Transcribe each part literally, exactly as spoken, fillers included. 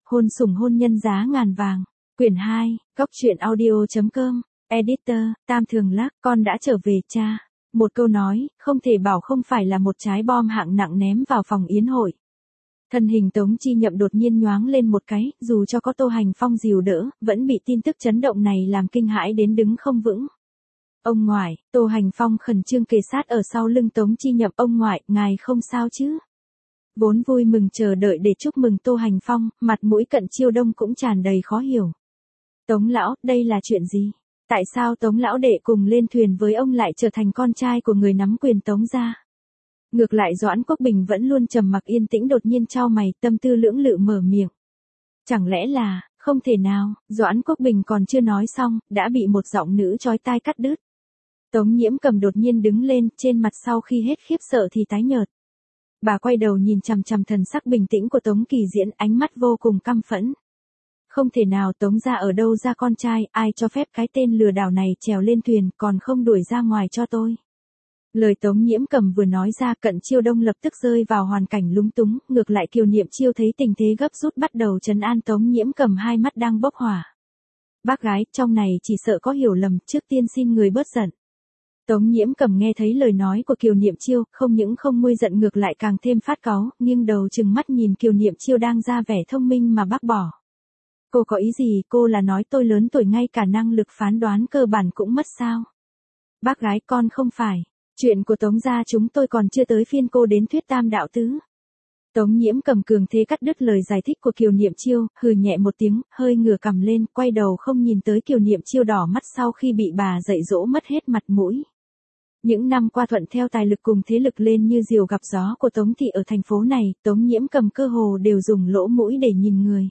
Hôn sủng hôn nhân giá ngàn vàng. Quyển hai, góc truyện audio.com. Editor, Tam Thường Lắc, con đã trở về cha. Một câu nói, không thể bảo không phải là một trái bom hạng nặng ném vào phòng yến hội. Thân hình Tống Chi Nhậm đột nhiên nhoáng lên một cái, dù cho có Tô Hành Phong dìu đỡ, vẫn bị tin tức chấn động này làm kinh hãi đến đứng không vững. Ông ngoại, Tô Hành Phong khẩn trương kề sát ở sau lưng Tống Chi Nhậm. Ông ngoại, ngài không sao chứ? Vốn vui mừng chờ đợi để chúc mừng Tô Hành Phong, mặt mũi Cận Chiêu Đông cũng tràn đầy khó hiểu. Tống lão, đây là chuyện gì? Tại sao Tống lão đệ cùng lên thuyền với ông lại trở thành con trai của người nắm quyền Tống gia? Ngược lại Doãn Quốc Bình vẫn luôn trầm mặc yên tĩnh, đột nhiên chau mày, tâm tư lưỡng lự mở miệng. Chẳng lẽ là, không thể nào, Doãn Quốc Bình còn chưa nói xong, đã bị một giọng nữ chói tai cắt đứt. Tống Nhiễm Cầm đột nhiên đứng lên, trên mặt sau khi hết khiếp sợ thì tái nhợt. Bà quay đầu nhìn chằm chằm thần sắc bình tĩnh của Tống Kỳ Diễn, ánh mắt vô cùng căm phẫn. Không thể nào, Tống gia ở đâu ra con trai, ai cho phép cái tên lừa đảo này trèo lên thuyền, còn không đuổi ra ngoài cho tôi. Lời Tống Nhiễm Cầm vừa nói ra, Cận Chiêu Đông lập tức rơi vào hoàn cảnh lúng túng, ngược lại Kiều Niệm Chiêu thấy tình thế gấp rút bắt đầu trấn an Tống Nhiễm Cầm, hai mắt đang bốc hỏa. Bác gái, trong này chỉ sợ có hiểu lầm, trước tiên xin người bớt giận. Tống Nhiễm Cầm nghe thấy lời nói của Kiều Niệm Chiêu, không những không nguôi giận ngược lại càng thêm phát cáu, nghiêng đầu trừng mắt nhìn Kiều Niệm Chiêu đang ra vẻ thông minh mà bác bỏ. Cô có ý gì, cô là nói tôi lớn tuổi ngay cả năng lực phán đoán cơ bản cũng mất sao? Bác gái, con không phải. Chuyện của Tống gia chúng tôi còn chưa tới phiên cô đến thuyết tam đạo tứ. Tống Nhiễm Cầm cường thế cắt đứt lời giải thích của Kiều Niệm Chiêu, hừ nhẹ một tiếng, hơi ngửa cằm lên, quay đầu không nhìn tới Kiều Niệm Chiêu đỏ mắt sau khi bị bà dạy dỗ mất hết mặt mũi. Những năm qua thuận theo tài lực cùng thế lực lên như diều gặp gió của Tống thị ở thành phố này, Tống Nhiễm Cầm cơ hồ đều dùng lỗ mũi để nhìn người.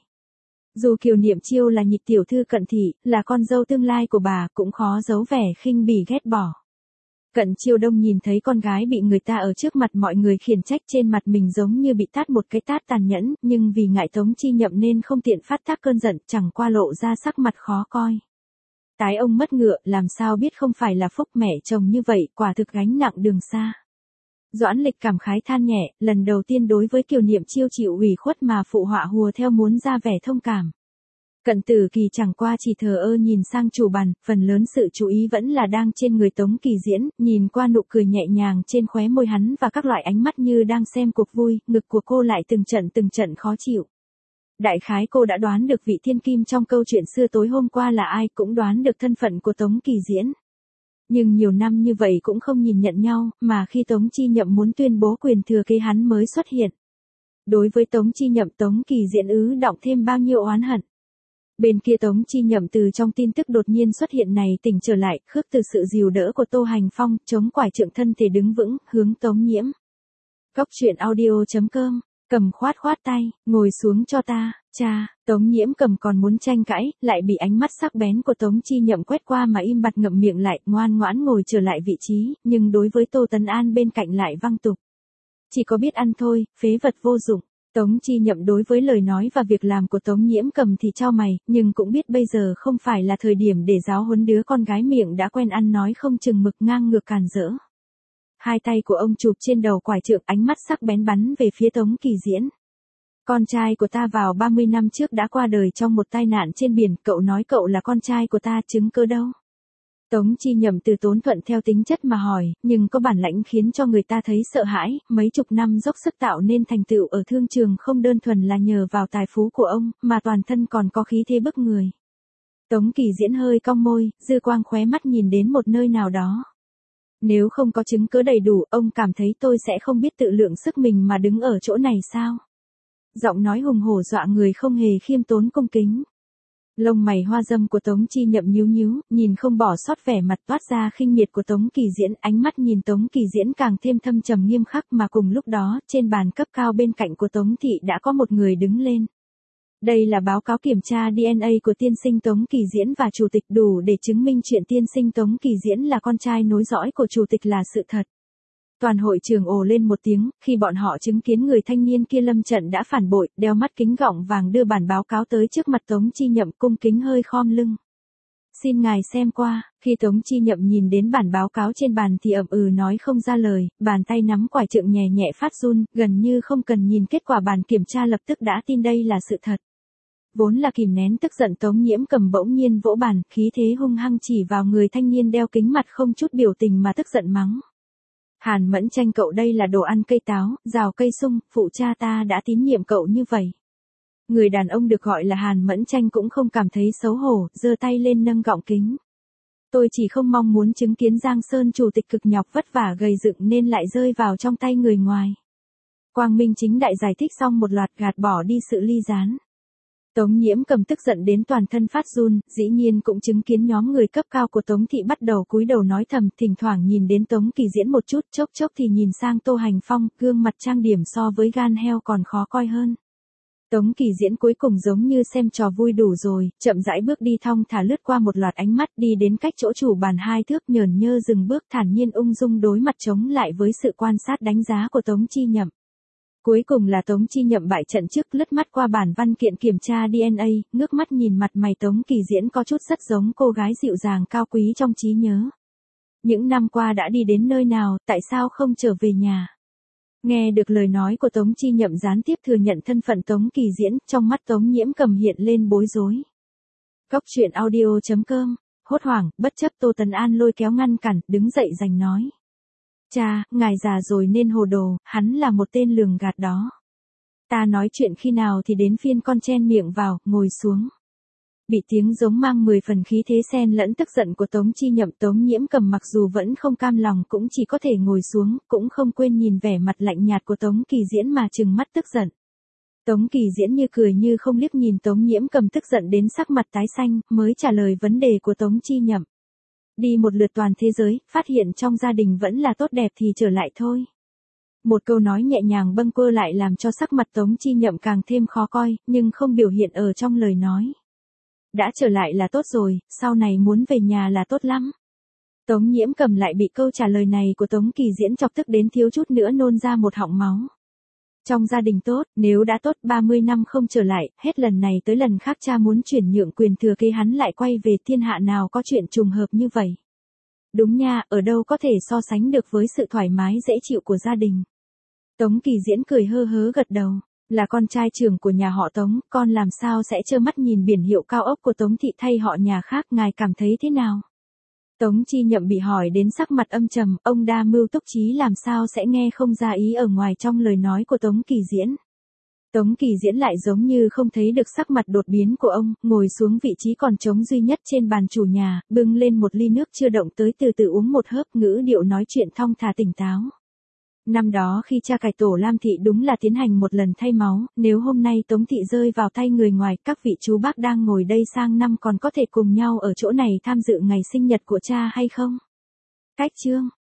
Dù Kiều Niệm Chiêu là nhị tiểu thư Cận thị, là con dâu tương lai của bà, cũng khó giấu vẻ khinh bỉ ghét bỏ. Cận Chiêu Đông nhìn thấy con gái bị người ta ở trước mặt mọi người khiển trách, trên mặt mình giống như bị tát một cái tát tàn nhẫn, nhưng vì ngại Tống Chi Nhậm nên không tiện phát tác cơn giận, chẳng qua lộ ra sắc mặt khó coi. Tái ông mất ngựa, làm sao biết không phải là phúc mẹ chồng như vậy, quả thực gánh nặng đường xa. Doãn Lịch cảm khái than nhẹ, lần đầu tiên đối với Kiều Niệm Chiêu chịu ủy khuất mà phụ họa hùa theo muốn ra vẻ thông cảm. Cận Tử Kỳ chẳng qua chỉ thờ ơ nhìn sang chủ bàn, phần lớn sự chú ý vẫn là đang trên người Tống Kỳ Diễn, nhìn qua nụ cười nhẹ nhàng trên khóe môi hắn và các loại ánh mắt như đang xem cuộc vui, ngực của cô lại từng trận từng trận khó chịu. Đại khái cô đã đoán được vị thiên kim trong câu chuyện xưa tối hôm qua là ai, cũng đoán được thân phận của Tống Kỳ Diễn. Nhưng nhiều năm như vậy cũng không nhìn nhận nhau, mà khi Tống Chi Nhậm muốn tuyên bố quyền thừa kế hắn mới xuất hiện. Đối với Tống Chi Nhậm, Tống Kỳ Diễn ứ đọng thêm bao nhiêu oán hận. Bên kia Tống Chi Nhậm từ trong tin tức đột nhiên xuất hiện này tỉnh trở lại, khước từ sự dìu đỡ của Tô Hành Phong, chống quải trượng thân thể đứng vững, hướng Tống Nhiễm. Góc truyện audio.com, Cầm khoát khoát tay, ngồi xuống cho ta, cha. Tống Nhiễm Cầm còn muốn tranh cãi, lại bị ánh mắt sắc bén của Tống Chi Nhậm quét qua mà im bặt ngậm miệng lại, ngoan ngoãn ngồi trở lại vị trí, nhưng đối với Tô Tấn An bên cạnh lại văng tục. Chỉ có biết ăn thôi, phế vật vô dụng. Tống Chi Nhậm đối với lời nói và việc làm của Tống Nhiễm Cầm thì chau mày, nhưng cũng biết bây giờ không phải là thời điểm để giáo huấn đứa con gái miệng đã quen ăn nói không chừng mực, ngang ngược càn rỡ. Hai tay của ông chụp trên đầu quải trượng, ánh mắt sắc bén bắn về phía Tống Kỳ Diễn. Con trai của ta vào ba mươi năm trước đã qua đời trong một tai nạn trên biển, cậu nói cậu là con trai của ta, chứng cứ đâu? Tống Chi Nhậm từ tốn thuận theo tính chất mà hỏi, nhưng có bản lãnh khiến cho người ta thấy sợ hãi, mấy chục năm dốc sức tạo nên thành tựu ở thương trường không đơn thuần là nhờ vào tài phú của ông, mà toàn thân còn có khí thế bức người. Tống Kỳ Diễn hơi cong môi, dư quang khóe mắt nhìn đến một nơi nào đó. Nếu không có chứng cứ đầy đủ, ông cảm thấy tôi sẽ không biết tự lượng sức mình mà đứng ở chỗ này sao? Giọng nói hùng hổ dọa người, không hề khiêm tốn cung kính. Lông mày hoa dâm của Tống Chi Nhậm nhíu nhíu, nhìn không bỏ sót vẻ mặt toát ra khinh miệt của Tống Kỳ Diễn, ánh mắt nhìn Tống Kỳ Diễn càng thêm thâm trầm nghiêm khắc, mà cùng lúc đó, trên bàn cấp cao bên cạnh của Tống thị đã có một người đứng lên. Đây là báo cáo kiểm tra đê en a của tiên sinh Tống Kỳ Diễn và chủ tịch, đủ để chứng minh chuyện tiên sinh Tống Kỳ Diễn là con trai nối dõi của chủ tịch là sự thật. Toàn hội trường ồ lên một tiếng, khi bọn họ chứng kiến người thanh niên kia lâm trận đã phản bội, đeo mắt kính gọng vàng đưa bản báo cáo tới trước mặt Tống Chi Nhậm, cung kính hơi khom lưng. Xin ngài xem qua. Khi Tống Chi Nhậm nhìn đến bản báo cáo trên bàn thì ậm ừ nói không ra lời, bàn tay nắm quải trượng nhẹ nhẹ phát run, gần như không cần nhìn kết quả bản kiểm tra lập tức đã tin đây là sự thật. Vốn là kìm nén tức giận Tống Nhiễm Cầm bỗng nhiên vỗ bàn, khí thế hung hăng chỉ vào người thanh niên đeo kính mặt không chút biểu tình mà tức giận mắng. Hàn Mẫn Tranh, cậu đây là đồ ăn cây táo, rào cây sung, phụ cha ta đã tín nhiệm cậu như vậy. Người đàn ông được gọi là Hàn Mẫn Tranh cũng không cảm thấy xấu hổ, giơ tay lên nâng gọng kính. Tôi chỉ không mong muốn chứng kiến Giang Sơn chủ tịch cực nhọc vất vả gầy dựng nên lại rơi vào trong tay người ngoài. Quang Minh chính đại giải thích xong một loạt gạt bỏ đi sự ly gián. Tống Nhiễm Cầm tức giận đến toàn thân phát run, dĩ nhiên cũng chứng kiến nhóm người cấp cao của Tống thị bắt đầu cúi đầu nói thầm, thỉnh thoảng nhìn đến Tống Kỳ Diễn một chút, chốc chốc thì nhìn sang Tô Hành Phong, gương mặt trang điểm so với gan heo còn khó coi hơn. Tống Kỳ Diễn cuối cùng giống như xem trò vui đủ rồi, chậm rãi bước đi thong thả lướt qua một loạt ánh mắt đi đến cách chỗ chủ bàn hai thước, nhờn nhơ dừng bước thản nhiên ung dung đối mặt chống lại với sự quan sát đánh giá của Tống Chi Nhậm. Cuối cùng là Tống Chi Nhậm bại trận trước, lướt mắt qua bản văn kiện kiểm tra đê en a, ngước mắt nhìn mặt mày Tống Kỳ Diễn có chút rất giống cô gái dịu dàng cao quý trong trí nhớ. Những năm qua đã đi đến nơi nào, tại sao không trở về nhà? Nghe được lời nói của Tống Chi Nhậm gián tiếp thừa nhận thân phận Tống Kỳ Diễn, trong mắt Tống Nhiễm Cầm hiện lên bối rối. Góc truyện audio chấm com, hốt hoảng, bất chấp Tô Tấn An lôi kéo ngăn cản, đứng dậy giành nói. Cha, ngài già rồi nên hồ đồ, hắn là một tên lường gạt đó. Ta nói chuyện khi nào thì đến phiên con chen miệng vào, ngồi xuống. Bị tiếng giống mang mười phần khí thế xen lẫn tức giận của Tống Chi Nhậm, Tống Nhiễm Cầm mặc dù vẫn không cam lòng cũng chỉ có thể ngồi xuống, cũng không quên nhìn vẻ mặt lạnh nhạt của Tống Kỳ Diễn mà trừng mắt tức giận. Tống Kỳ Diễn như cười như không liếc nhìn Tống Nhiễm Cầm tức giận đến sắc mặt tái xanh, mới trả lời vấn đề của Tống Chi Nhậm. Đi một lượt toàn thế giới, phát hiện trong gia đình vẫn là tốt đẹp thì trở lại thôi. Một câu nói nhẹ nhàng bâng quơ lại làm cho sắc mặt Tống Chi Nhậm càng thêm khó coi, nhưng không biểu hiện ở trong lời nói. Đã trở lại là tốt rồi, sau này muốn về nhà là tốt lắm. Tống Nhiễm Cầm lại bị câu trả lời này của Tống Kỳ Diễn chọc tức đến thiếu chút nữa nôn ra một họng máu. Trong gia đình tốt, nếu đã tốt ba mươi năm không trở lại, hết lần này tới lần khác cha muốn chuyển nhượng quyền thừa kế hắn lại quay về, thiên hạ nào có chuyện trùng hợp như vậy. Đúng nha, ở đâu có thể so sánh được với sự thoải mái dễ chịu của gia đình. Tống Kỳ Diễn cười hơ hớ gật đầu. Là con trai trưởng của nhà họ Tống, con làm sao sẽ trơ mắt nhìn biển hiệu cao ốc của Tống thị thay họ nhà khác, ngài cảm thấy thế nào? Tống Chi Nhậm bị hỏi đến sắc mặt âm trầm, ông đa mưu túc trí làm sao sẽ nghe không ra ý ở ngoài trong lời nói của Tống Kỳ Diễn. Tống Kỳ Diễn lại giống như không thấy được sắc mặt đột biến của ông, ngồi xuống vị trí còn trống duy nhất trên bàn chủ nhà, bưng lên một ly nước chưa động tới từ từ uống một hớp, ngữ điệu nói chuyện thong thả tỉnh táo. Năm đó khi cha cải tổ Lam thị đúng là tiến hành một lần thay máu, nếu hôm nay Tống thị rơi vào tay người ngoài, các vị chú bác đang ngồi đây sang năm còn có thể cùng nhau ở chỗ này tham dự ngày sinh nhật của cha hay không? Cách chương